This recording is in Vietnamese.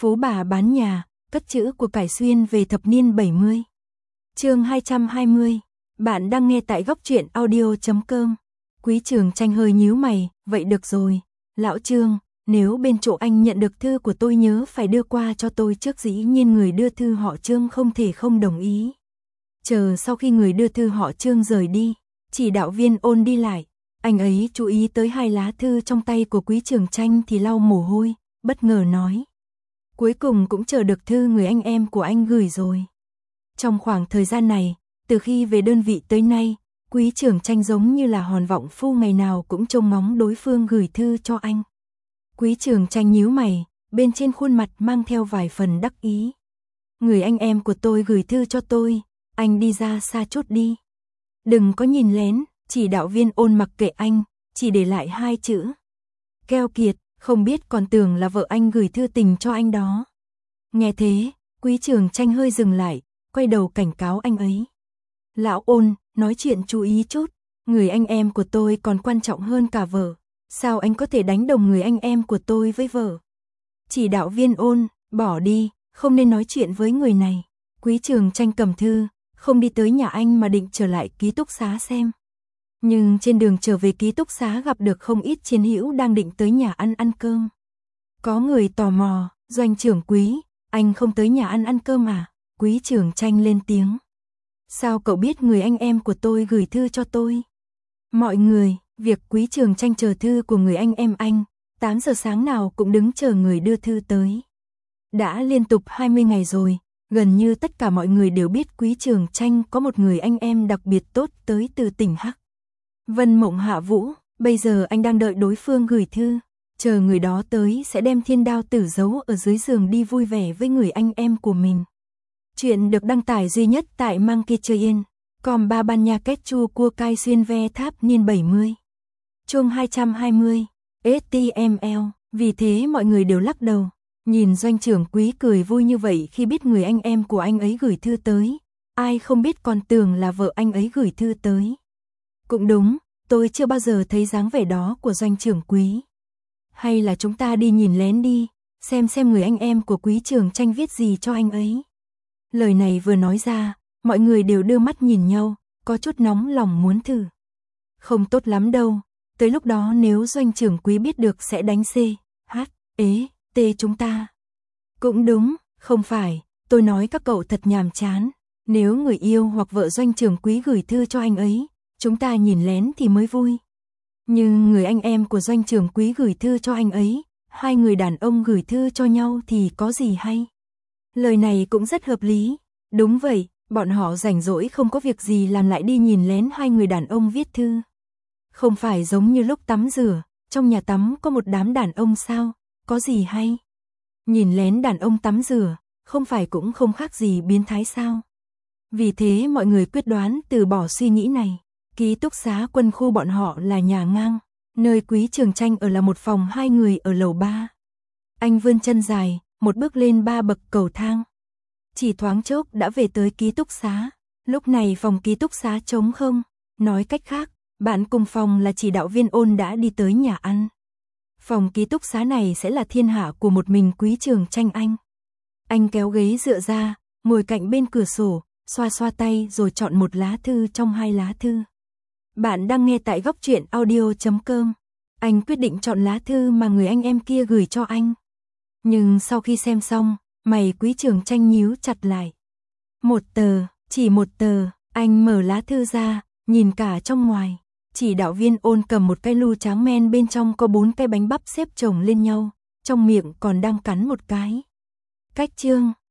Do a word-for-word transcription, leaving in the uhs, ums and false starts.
Phú bà bán nhà, cất chữ của cải xuyên về thập niên bảy mươi. Chương hai trăm hai mươi. Bạn đang nghe tại góc truyện audio chấm com. Quý Trường Tranh hơi nhíu mày, vậy được rồi, lão Trương, nếu bên chỗ anh nhận được thư của tôi nhớ phải đưa qua cho tôi trước, dĩ nhiên người đưa thư họ Trương không thể không đồng ý. Chờ sau khi người đưa thư họ Trương rời đi, chỉ đạo viên Ôn đi lại, anh ấy chú ý tới hai lá thư trong tay của Quý Trường Tranh thì lau mồ hôi, bất ngờ nói. Cuối cùng cũng chờ được thư người anh em của anh gửi rồi. Trong khoảng thời gian này, từ khi về đơn vị tới nay, Quý Trường Tranh giống như là hòn vọng phu ngày nào cũng trông ngóng đối phương gửi thư cho anh. Quý Trường Tranh nhíu mày, bên trên khuôn mặt mang theo vài phần đắc ý. Người anh em của tôi gửi thư cho tôi, anh đi ra xa chút đi. Đừng có nhìn lén, chỉ đạo viên Ôn mặc kệ anh, chỉ để lại hai chữ. Keo kiệt, không biết còn tưởng là vợ anh gửi thư tình cho anh đó. Nghe thế, Quý Trường Tranh hơi dừng lại, quay đầu cảnh cáo anh ấy. Lão Ôn, nói chuyện chú ý chút, người anh em của tôi còn quan trọng hơn cả vợ. Sao anh có thể đánh đồng người anh em của tôi với vợ? Chỉ đạo viên Ôn, bỏ đi, không nên nói chuyện với người này. Quý Trường Tranh cầm thư, không đi tới nhà anh mà định trở lại ký túc xá xem. Nhưng trên đường trở về ký túc xá gặp được không ít chiến hữu đang định tới nhà ăn ăn cơm. Có người tò mò, Doanh trưởng Quý, anh không tới nhà ăn ăn cơm à? Quý Trường Tranh lên tiếng. Sao cậu biết người anh em của tôi gửi thư cho tôi? Mọi người, việc Quý Trường Tranh chờ thư của người anh em anh, tám giờ sáng nào cũng đứng chờ người đưa thư tới. Đã liên tục hai mươi ngày rồi, gần như tất cả mọi người đều biết Quý Trường Tranh có một người anh em đặc biệt tốt tới từ tỉnh Hắc. Vân Mộng Hạ Vũ, bây giờ anh đang đợi đối phương gửi thư, chờ người đó tới sẽ đem thiên đao tử giấu ở dưới giường đi vui vẻ với người anh em của mình. Chuyện được đăng tải duy nhất tại Monkey Train, com ba ban nha kết chu cua cai xuyên ve tháp niên bảy mươi. Chương hai trăm hai mươi, ét tê em lờ, vì thế mọi người đều lắc đầu, nhìn Doanh trưởng Quý cười vui như vậy khi biết người anh em của anh ấy gửi thư tới, ai không biết còn tưởng là vợ anh ấy gửi thư tới. Cũng đúng, tôi chưa bao giờ thấy dáng vẻ đó của Doanh trưởng Quý. Hay là chúng ta đi nhìn lén đi, xem xem người anh em của Quý Trường Tranh viết gì cho anh ấy. Lời này vừa nói ra, mọi người đều đưa mắt nhìn nhau, có chút nóng lòng muốn thử. Không tốt lắm đâu, tới lúc đó nếu Doanh trưởng Quý biết được sẽ đánh C, H, ế, T chúng ta. Cũng đúng, không phải, tôi nói các cậu thật nhàm chán, nếu người yêu hoặc vợ Doanh trưởng Quý gửi thư cho anh ấy, chúng ta nhìn lén thì mới vui. Nhưng người anh em của Doanh trưởng Quý gửi thư cho anh ấy, hai người đàn ông gửi thư cho nhau thì có gì hay? Lời này cũng rất hợp lý. Đúng vậy, bọn họ rảnh rỗi không có việc gì làm lại đi nhìn lén hai người đàn ông viết thư. Không phải giống như lúc tắm rửa, trong nhà tắm có một đám đàn ông sao, có gì hay? Nhìn lén đàn ông tắm rửa, không phải cũng không khác gì biến thái sao? Vì thế mọi người quyết đoán từ bỏ suy nghĩ này. Ký túc xá quân khu bọn họ là nhà ngang, nơi Quý Trường Tranh ở là một phòng hai người ở lầu ba. Anh vươn chân dài, một bước lên ba bậc cầu thang. Chỉ thoáng chốc đã về tới ký túc xá, lúc này phòng ký túc xá trống không, nói cách khác, bạn cùng phòng là chỉ đạo viên Ôn đã đi tới nhà ăn. Phòng ký túc xá này sẽ là thiên hạ của một mình Quý Trường Tranh anh. Anh kéo ghế dựa ra, ngồi cạnh bên cửa sổ, xoa xoa tay rồi chọn một lá thư trong hai lá thư. Bạn đang nghe tại góc truyện audio chấm com. Anh quyết định chọn lá thư mà người anh em kia gửi cho anh. Nhưng sau khi xem xong, mày Quý Trường Tranh nhíu chặt lại. Một tờ, chỉ một tờ, anh mở lá thư ra, nhìn cả trong ngoài. Chỉ đạo viên Ôn cầm một cái lu tráng men bên trong có bốn cái bánh bắp xếp chồng lên nhau, trong miệng còn đang cắn một cái. Cách chương,